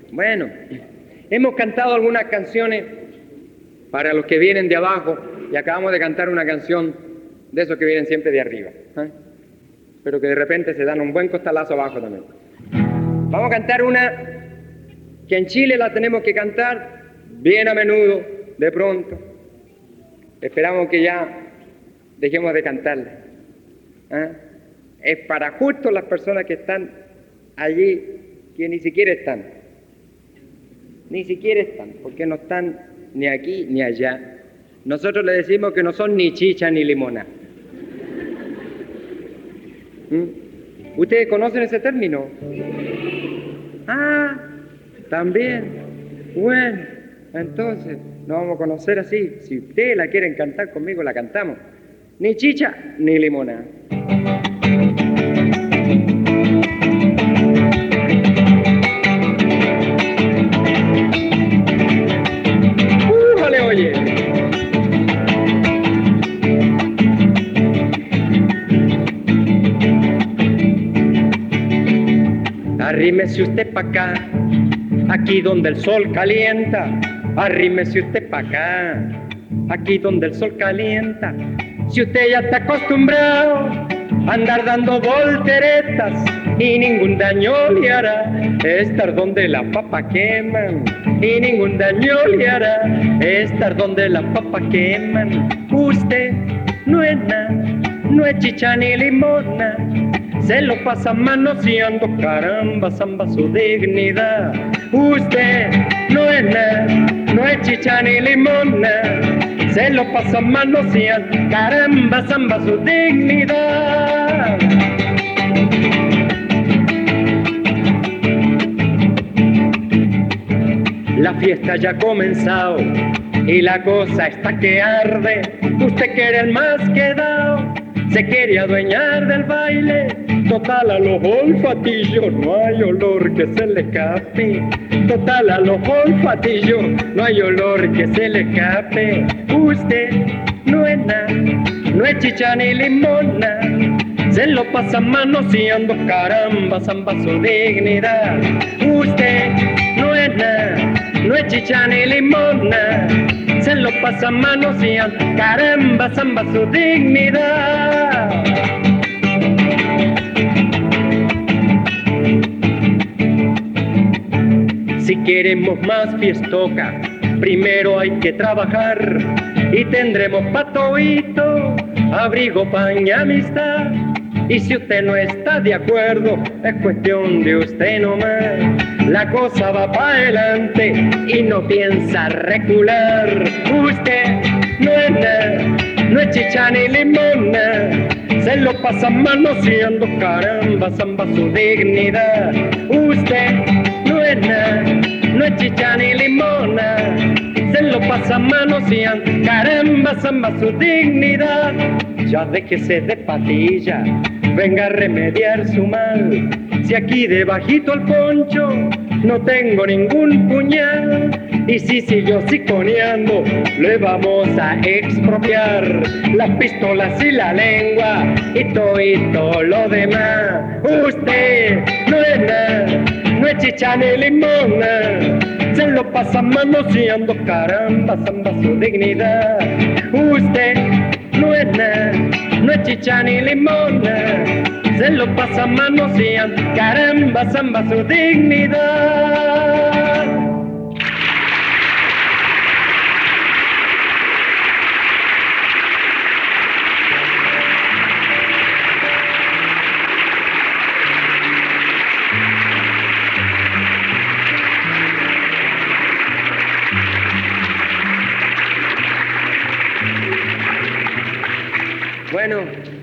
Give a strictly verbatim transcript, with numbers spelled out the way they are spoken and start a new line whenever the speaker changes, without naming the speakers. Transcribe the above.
Bueno, hemos cantado algunas canciones para los que vienen de abajo y acabamos de cantar una canción de esos que vienen siempre de arriba, ¿eh? Pero que de repente se dan un buen costalazo abajo también. Vamos a cantar una que en Chile la tenemos que cantar bien a menudo, de pronto. Esperamos que ya dejemos de cantarla, ¿eh? Es para justo las personas que están allí, que ni siquiera están. Ni siquiera están, porque no están ni aquí ni allá. Nosotros le decimos que no son ni chicha ni limona. ¿Mm? ¿Ustedes conocen ese término? Ah, también. Bueno, entonces nos vamos a conocer así. Si ustedes la quieren cantar conmigo, la cantamos. Ni chicha ni limona. ¡Újale, oye! Arrímese usted pa' acá, aquí donde el sol calienta. Arrímese usted pa' acá, aquí donde el sol calienta. Si usted ya está acostumbrado a andar dando volteretas y ningún daño le hará estar donde la papa queman, y ningún daño le hará estar donde la papa queman. Usted no es nada, no es chicha ni limona, se lo pasa manoseando, caramba, zamba su dignidad. Usted no es nada, no es chicha ni limona, se lo pasa manoseando, caramba, zamba su dignidad. La fiesta ya ha comenzado y la cosa está que arde. Usted quiere el más quedado, se quiere adueñar del baile. Total a los olfatillos no hay olor que se le escape. Total a los olfatillos no hay olor que se le escape. Usted no es nada, no es chicha ni limona, se lo pasa manoseando, caramba, zamba su dignidad. Usted no es nada, no es chicha ni limona, se lo pasa manoseando, caramba, zamba su dignidad. Si queremos más fiestoca, primero hay que trabajar y tendremos pa' toito, abrigo, pan y amistad. Y si usted no está de acuerdo, es cuestión de usted nomás. La cosa va pa' adelante y no piensa recular. Usted no es nada, no es chicha ni limona, se lo pasa manoseando, caramba, zamba su dignidad. Usted no es nada, no es chicha ni limona, se lo pasa manoseando, caramba, zamba su dignidad. Ya déjese de patilla, venga a remediar su mal. Si aquí debajito el poncho no tengo ningún puñal, y si siguió siconeando le vamos a expropiar las pistolas y la lengua y todo y todo lo demás. Usted no es nada, no es chicha ni limona, se lo pasa manoseando, caramba, zamba su dignidad. Usted no es nada, no es chicha ni limona, se lo pasa manoseando, caramba, zamba su dignidad. Bueno,